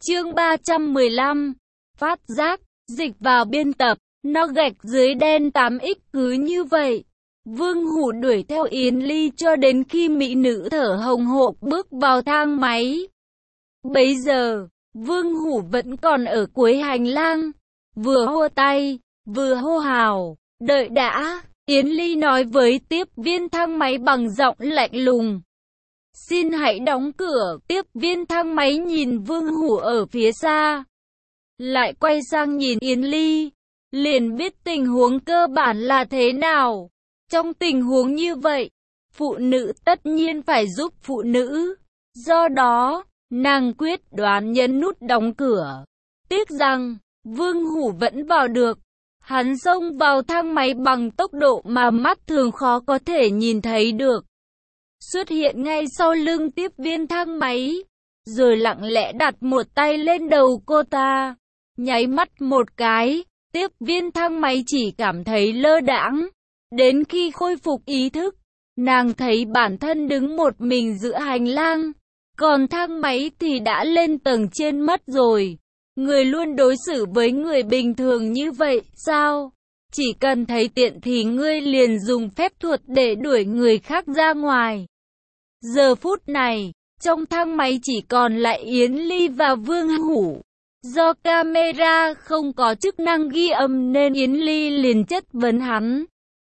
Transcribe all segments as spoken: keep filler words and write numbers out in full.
Chương ba trăm mười lăm. Phát giác, dịch vào biên tập, nó gạch dưới đen tám x cứ như vậy. Vương Hủ đuổi theo Yến Ly cho đến khi mỹ nữ thở hồng hộc bước vào thang máy. Bấy giờ, Vương Hủ vẫn còn ở cuối hành lang, vừa hô tay, vừa hô hào, đợi đã. Yến Ly nói với tiếp viên thang máy bằng giọng lạnh lùng. Xin hãy đóng cửa. Tiếp viên thang máy nhìn Vương Hủ ở phía xa, lại quay sang nhìn Yến Ly, liền biết tình huống cơ bản là thế nào. Trong tình huống như vậy, phụ nữ tất nhiên phải giúp phụ nữ. Do đó, nàng quyết đoán nhấn nút đóng cửa. Tiếc rằng, Vương Hủ vẫn vào được. Hắn xông vào thang máy bằng tốc độ mà mắt thường khó có thể nhìn thấy được. Xuất hiện ngay sau lưng tiếp viên thang máy, rồi lặng lẽ đặt một tay lên đầu cô ta. Nháy mắt một cái, tiếp viên thang máy chỉ cảm thấy lơ đãng. Đến khi khôi phục ý thức, nàng thấy bản thân đứng một mình giữa hành lang, còn thang máy thì đã lên tầng trên mất rồi. Người luôn đối xử với người bình thường như vậy sao? Chỉ cần thấy tiện thì ngươi liền dùng phép thuật để đuổi người khác ra ngoài. Giờ phút này, trong thang máy chỉ còn lại Yến Ly và Vương Hủ. Do camera không có chức năng ghi âm nên Yến Ly liền chất vấn hắn.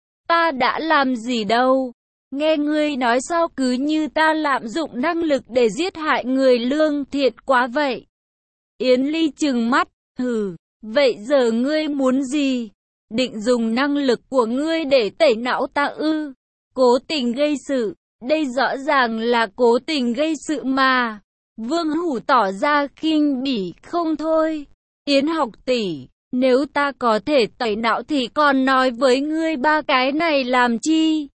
Ta đã làm gì đâu? Nghe ngươi nói sao cứ như ta lạm dụng năng lực để giết hại người lương thiện quá vậy? Yến Ly trừng mắt, hừ, vậy giờ ngươi muốn gì? Định dùng năng lực của ngươi để tẩy não ta ư? Cố tình gây sự, đây rõ ràng là cố tình gây sự mà. Vương Hủ tỏ ra khinh bỉ không thôi. Yến học tỷ, nếu ta có thể tẩy não thì còn nói với ngươi ba cái này làm chi?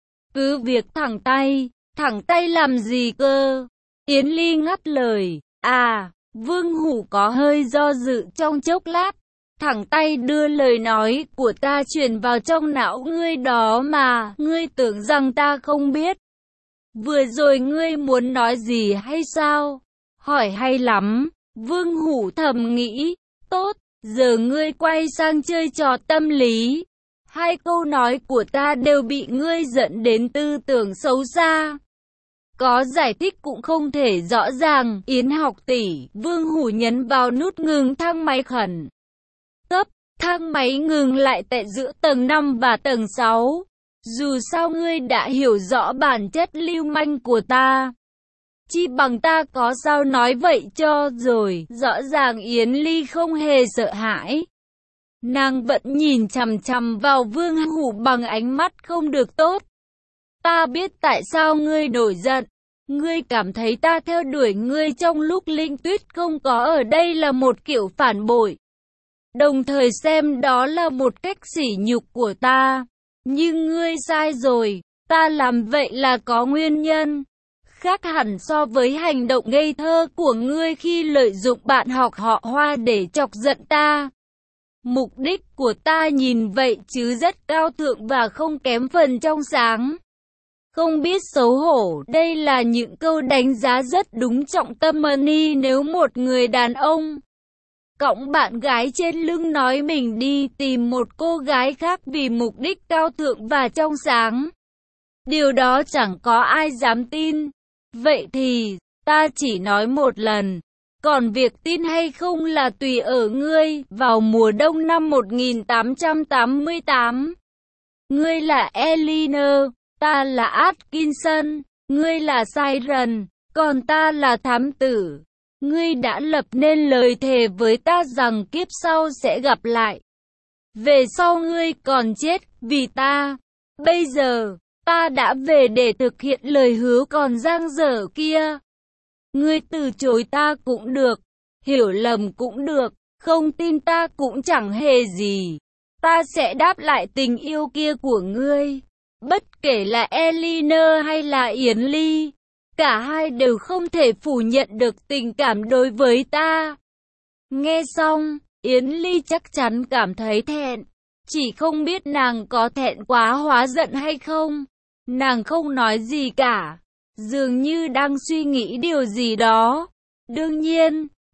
Cứ việc thẳng tay, thẳng tay làm gì cơ? Yến Ly ngắt lời, à, Vương Hủ có hơi do dự trong chốc lát. Thẳng tay đưa lời nói của ta truyền vào trong não ngươi đó mà, ngươi tưởng rằng ta không biết. Vừa rồi ngươi muốn nói gì hay sao? Hỏi hay lắm. Vương Hủ thầm nghĩ, tốt, giờ ngươi quay sang chơi trò tâm lý. Hai câu nói của ta đều bị ngươi dẫn đến tư tưởng xấu xa. Có giải thích cũng không thể rõ ràng. Yến học tỷ, Vương Hủ nhấn vào nút ngừng thang máy khẩn cấp. Thang máy ngừng lại tại giữa tầng năm và tầng sáu. Dù sao ngươi đã hiểu rõ bản chất lưu manh của ta, chi bằng ta có sao nói vậy cho rồi. Rõ ràng Yến Ly không hề sợ hãi. Nàng vẫn nhìn chằm chằm vào Vương Hủ bằng ánh mắt không được tốt. Ta biết tại sao ngươi nổi giận. Ngươi cảm thấy ta theo đuổi ngươi trong lúc Linh Tuyết không có ở đây là một kiểu phản bội, đồng thời xem đó là một cách sỉ nhục của ta. Nhưng ngươi sai rồi, ta làm vậy là có nguyên nhân. Khác hẳn so với hành động ngây thơ của ngươi khi lợi dụng bạn học họ Hoa để chọc giận ta. Mục đích của ta nhìn vậy chứ rất cao thượng và không kém phần trong sáng. Không biết xấu hổ, đây là những câu đánh giá rất đúng trọng tâm money. Nếu một người đàn ông cõng bạn gái trên lưng nói mình đi tìm một cô gái khác vì mục đích cao thượng và trong sáng, điều đó chẳng có ai dám tin. Vậy thì, ta chỉ nói một lần, còn việc tin hay không là tùy ở ngươi. Vào mùa đông năm một nghìn tám trăm tám mươi tám, ngươi là Eleanor, ta là Atkinson, ngươi là Siren, còn ta là thám tử. Ngươi đã lập nên lời thề với ta rằng kiếp sau sẽ gặp lại. Về sau ngươi còn chết vì ta. Bây giờ, ta đã về để thực hiện lời hứa còn dang dở kia. Ngươi từ chối ta cũng được, hiểu lầm cũng được, không tin ta cũng chẳng hề gì. Ta sẽ đáp lại tình yêu kia của ngươi. Bất kể là Eleanor hay là Yến Ly, cả hai đều không thể phủ nhận được tình cảm đối với ta. Nghe xong, Yến Ly chắc chắn cảm thấy thẹn. Chỉ không biết nàng có thẹn quá hóa giận hay không. Nàng không nói gì cả, dường như đang suy nghĩ điều gì đó. Đương nhiên,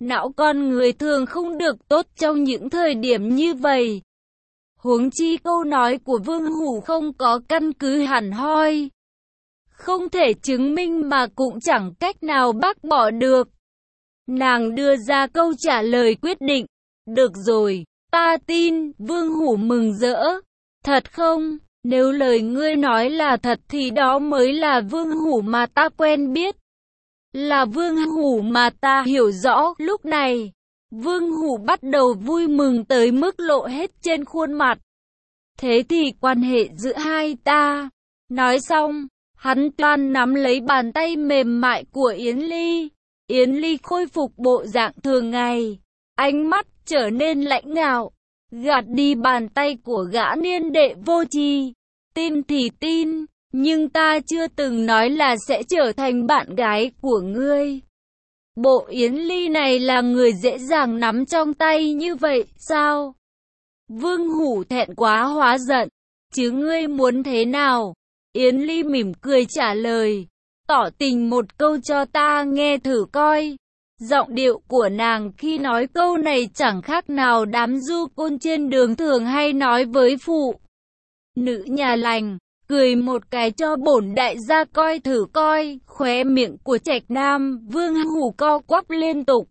Não con người thường không được tốt trong những thời điểm như vậy. Huống chi câu nói của Vương Hủ không có căn cứ hẳn hoi. Không thể chứng minh mà cũng chẳng cách nào bác bỏ được. Nàng đưa ra câu trả lời quyết định. Được rồi, ta tin. Vương Hủ mừng rỡ. Thật không? Nếu lời ngươi nói là thật thì đó mới là Vương Hủ mà ta quen biết. Là Vương Hủ mà ta hiểu rõ. Lúc này, Vương Hủ bắt đầu vui mừng tới mức lộ hết trên khuôn mặt. Thế thì quan hệ giữa hai ta. Nói xong, hắn toan nắm lấy bàn tay mềm mại của Yến Ly. Yến Ly khôi phục bộ dạng thường ngày. Ánh mắt trở nên lãnh ngạo. Gạt đi bàn tay của gã niên đệ vô tri. Tin thì tin, nhưng ta chưa từng nói là sẽ trở thành bạn gái của ngươi. Bộ Yến Ly này là người dễ dàng nắm trong tay như vậy sao? Vương Hủ thẹn quá hóa giận. Chứ ngươi muốn thế nào? Yến Ly mỉm cười trả lời. Tỏ tình một câu cho ta nghe thử coi. Giọng điệu của nàng khi nói câu này chẳng khác nào đám du côn trên đường thường hay nói với phụ nữ nhà lành. Cười một cái cho bổn đại gia coi thử coi. Khóe miệng của Trạch Nam Vương Hủ co quắp liên tục.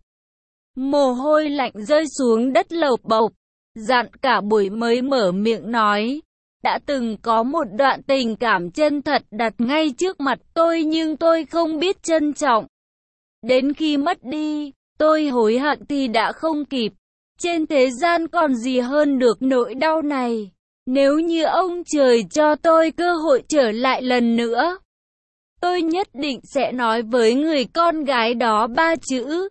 Mồ hôi lạnh rơi xuống đất lộc bộc. Dặn cả buổi mới mở miệng nói. Đã từng có một đoạn tình cảm chân thật đặt ngay trước mặt tôi nhưng tôi không biết trân trọng. Đến khi mất đi, tôi hối hận thì đã không kịp. Trên thế gian còn gì hơn được nỗi đau này. Nếu như ông trời cho tôi cơ hội trở lại lần nữa, tôi nhất định sẽ nói với người con gái đó ba chữ.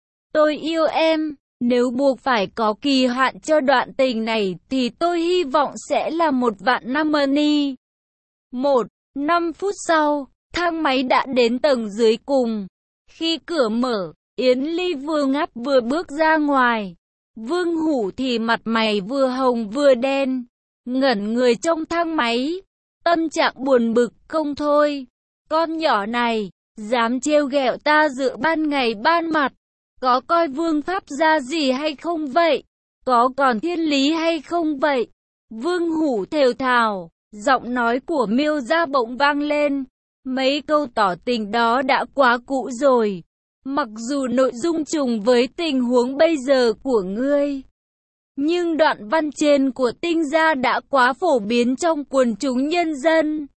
Tôi yêu em. Nếu buộc phải có kỳ hạn cho đoạn tình này thì tôi hy vọng sẽ là một vạn năm money. Một, năm phút sau, thang máy đã đến tầng dưới cùng. Khi cửa mở, Yến Ly vừa ngáp vừa bước ra ngoài. Vương Hủ thì mặt mày vừa hồng vừa đen, ngẩn người trong thang máy. Tâm trạng buồn bực không thôi. Con nhỏ này, dám trêu ghẹo ta giữa ban ngày ban mặt. Có coi vương pháp ra gì hay không vậy? Có còn thiên lý hay không vậy? Vương Hủ thều thào, giọng nói của Miêu Gia bỗng vang lên. Mấy câu tỏ tình đó đã quá cũ rồi. Mặc dù nội dung trùng với tình huống bây giờ của ngươi, nhưng đoạn văn trên của Tinh Gia đã quá phổ biến trong quần chúng nhân dân.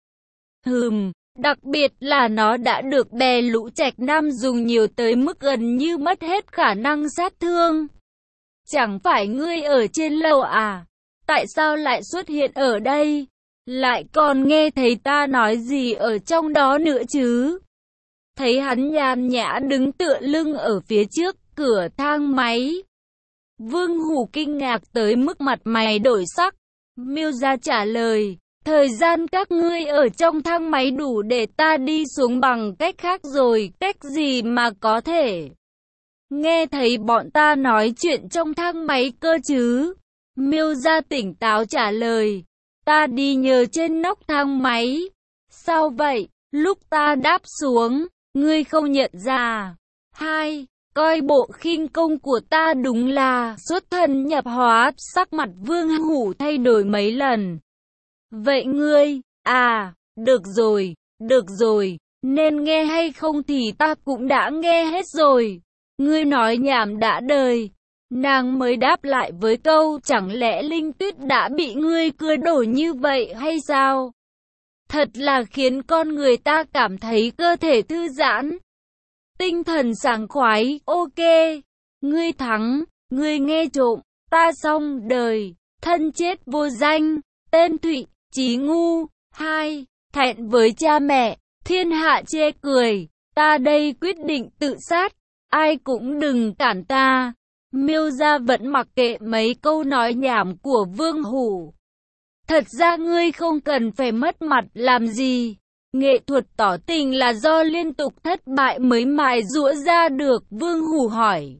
Hừm. Đặc biệt là nó đã được bè lũ Trạch Nam dùng nhiều tới mức gần như mất hết khả năng sát thương. Chẳng phải ngươi ở trên lầu à? Tại sao lại xuất hiện ở đây? Lại còn nghe thấy ta nói gì ở trong đó nữa chứ? Thấy hắn nhàn nhã đứng tựa lưng ở phía trước cửa thang máy. Vương Hủ kinh ngạc tới mức mặt mày đổi sắc. Miêu Gia trả lời. Thời gian các ngươi ở trong thang máy đủ để ta đi xuống bằng cách khác rồi, cách gì mà có thể nghe thấy bọn ta nói chuyện trong thang máy cơ chứ? Miêu Gia tỉnh táo trả lời, ta đi nhờ trên nóc thang máy. Sao vậy? Lúc ta đáp xuống, ngươi không nhận ra. Hai, coi bộ khinh công của ta đúng là xuất thần nhập hóa. Sắc mặt Vương Hủ thay đổi mấy lần. Vậy ngươi, à, được rồi, được rồi, nên nghe hay không thì ta cũng đã nghe hết rồi. Ngươi nói nhảm đã đời. Nàng mới đáp lại với câu, chẳng lẽ Linh Tuyết đã bị ngươi cưa đổ như vậy hay sao? Thật là khiến con người ta cảm thấy cơ thể thư giãn, tinh thần sảng khoái. Ok, ngươi thắng, ngươi nghe trộm, ta xong đời, thân chết vô danh, tên Thụy. Chí ngu. Hai, thẹn với cha mẹ, thiên hạ chê cười, ta đây quyết định tự sát, ai cũng đừng cản ta. Miêu Gia vẫn mặc kệ mấy câu nói nhảm của Vương Hủ. Thật ra ngươi không cần phải mất mặt làm gì. Nghệ thuật tỏ tình là do liên tục thất bại mới mài giũa ra được. Vương Hủ hỏi.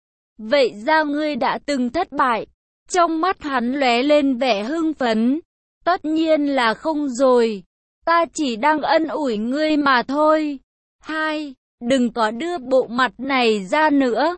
Vậy ra ngươi đã từng thất bại? Trong mắt hắn lóe lên vẻ hưng phấn. Tất nhiên là không rồi. Ta chỉ đang ân ủi ngươi mà thôi. Hai, đừng có đưa bộ mặt này ra nữa.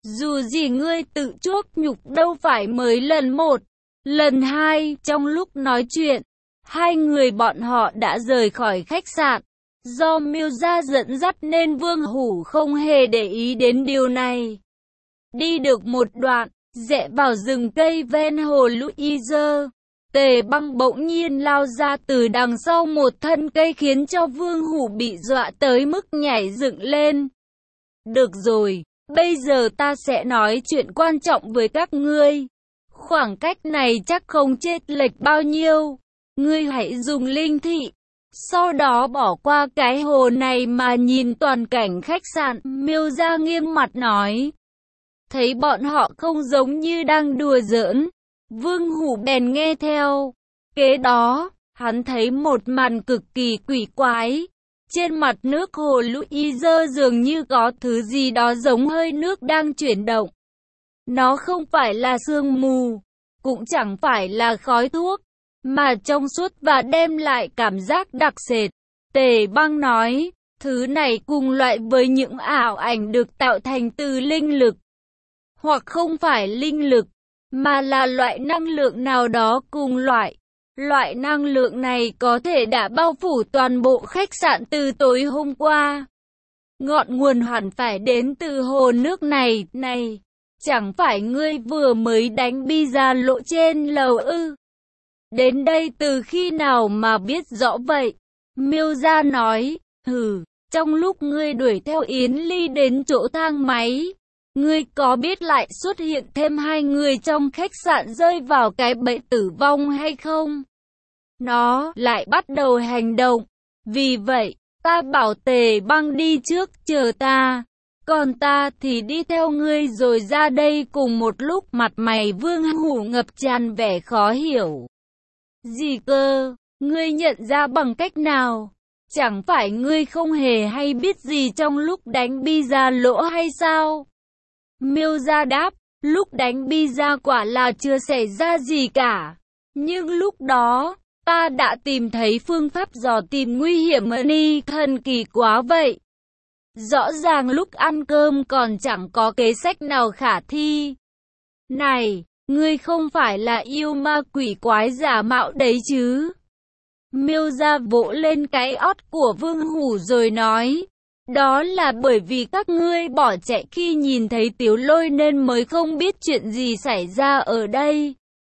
Dù gì ngươi tự chuốc nhục đâu phải mới lần một, lần hai. Trong lúc nói chuyện, hai người bọn họ đã rời khỏi khách sạn. Do Miêu gia dẫn dắt nên Vương Hủ không hề để ý đến điều này. Đi được một đoạn, rẽ vào rừng cây ven hồ Louise, Tề Băng bỗng nhiên lao ra từ đằng sau một thân cây khiến cho Vương Hủ bị dọa tới mức nhảy dựng lên. Được rồi, bây giờ ta sẽ nói chuyện quan trọng với các ngươi. Khoảng cách này chắc không chênh lệch bao nhiêu. Ngươi hãy dùng linh thị, sau đó bỏ qua cái hồ này mà nhìn toàn cảnh khách sạn. Miêu gia nghiêm mặt nói. Thấy bọn họ không giống như đang đùa giỡn, Vương Hủ bèn nghe theo. Kế đó, hắn thấy một màn cực kỳ quỷ quái. Trên mặt nước hồ Louise dường như có thứ gì đó giống hơi nước đang chuyển động. Nó không phải là sương mù, cũng chẳng phải là khói thuốc, mà trong suốt và đem lại cảm giác đặc sệt. Tề Băng nói, thứ này cùng loại với những ảo ảnh được tạo thành từ linh lực. Hoặc không phải linh lực, mà là loại năng lượng nào đó cùng loại. Loại năng lượng này có thể đã bao phủ toàn bộ khách sạn từ tối hôm qua. Ngọn nguồn hẳn phải đến từ hồ nước này. Này, chẳng phải ngươi vừa mới đánh bi ra lộ trên lầu ư? Đến đây từ khi nào mà biết rõ vậy? Miêu gia nói, hừ, trong lúc ngươi đuổi theo Yến Ly đến chỗ thang máy, ngươi có biết lại xuất hiện thêm hai người trong khách sạn rơi vào cái bẫy tử vong hay không? Nó lại bắt đầu hành động. Vì vậy, ta bảo Tề Băng đi trước chờ ta, còn ta thì đi theo ngươi rồi ra đây cùng một lúc. Mặt mày Vương Hủ ngập tràn vẻ khó hiểu. Gì cơ? Ngươi nhận ra bằng cách nào? Chẳng phải ngươi không hề hay biết gì trong lúc đánh bi ra lỗ hay sao? Miêu gia đáp, lúc đánh bi ra quả là chưa xảy ra gì cả. Nhưng lúc đó, ta đã tìm thấy phương pháp dò tìm nguy hiểm ni thần kỳ quá vậy. Rõ ràng lúc ăn cơm còn chẳng có kế sách nào khả thi. Này, ngươi không phải là yêu ma quỷ quái giả mạo đấy chứ? Miêu gia vỗ lên cái ót của Vương Hủ rồi nói. Đó là bởi vì các ngươi bỏ chạy khi nhìn thấy Tiếu Lôi nên mới không biết chuyện gì xảy ra ở đây.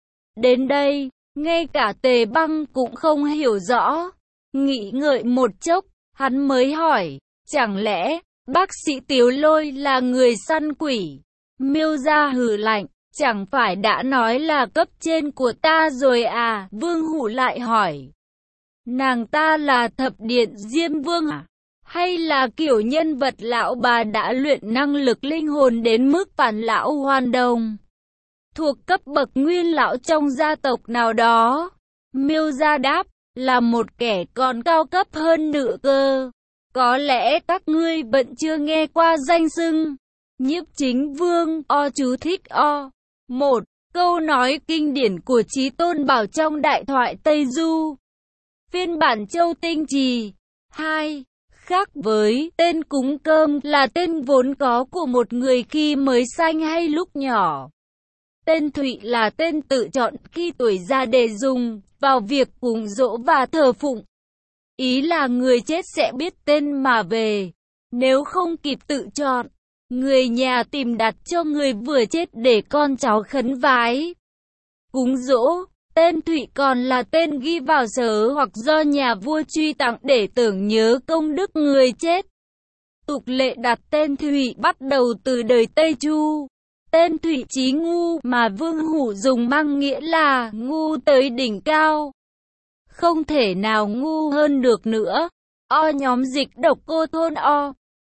Đến đây, ngay cả Tề Băng cũng không hiểu rõ. Nghĩ ngợi một chốc, hắn mới hỏi, chẳng lẽ bác sĩ Tiếu Lôi là người săn quỷ? Miêu gia hừ lạnh, chẳng phải đã nói là cấp trên của ta rồi à? Vương Hủ lại hỏi, nàng ta là thập điện Diêm Vương à? Hay là kiểu nhân vật lão bà đã luyện năng lực linh hồn đến mức phản lão hoàn đồng, thuộc cấp bậc nguyên lão trong gia tộc nào đó? Miêu gia đáp, là một kẻ còn cao cấp hơn nữa cơ. Có lẽ các ngươi vẫn chưa nghe qua danh xưng Nhiếp Chính Vương. O chú thích o. Một, câu nói kinh điển của Chí Tôn Bảo trong Đại thoại Tây Du, phiên bản Châu Tinh Trì. Hai, khác với tên cúng cơm là tên vốn có của một người khi mới sanh hay lúc nhỏ. Tên Thụy là tên tự chọn khi tuổi già để dùng vào việc cúng dỗ và thờ phụng. Ý là người chết sẽ biết tên mà về. Nếu không kịp tự chọn, người nhà tìm đặt cho người vừa chết để con cháu khấn vái, cúng dỗ. Tên Thụy còn là tên ghi vào sở hoặc do nhà vua truy tặng để tưởng nhớ công đức người chết. Tục lệ đặt tên Thụy bắt đầu từ đời Tây Chu. Tên Thụy Chí Ngu mà Vương Hủ dùng mang nghĩa là ngu tới đỉnh cao. Không thể nào ngu hơn được nữa. O nhóm dịch độc cô thôn O.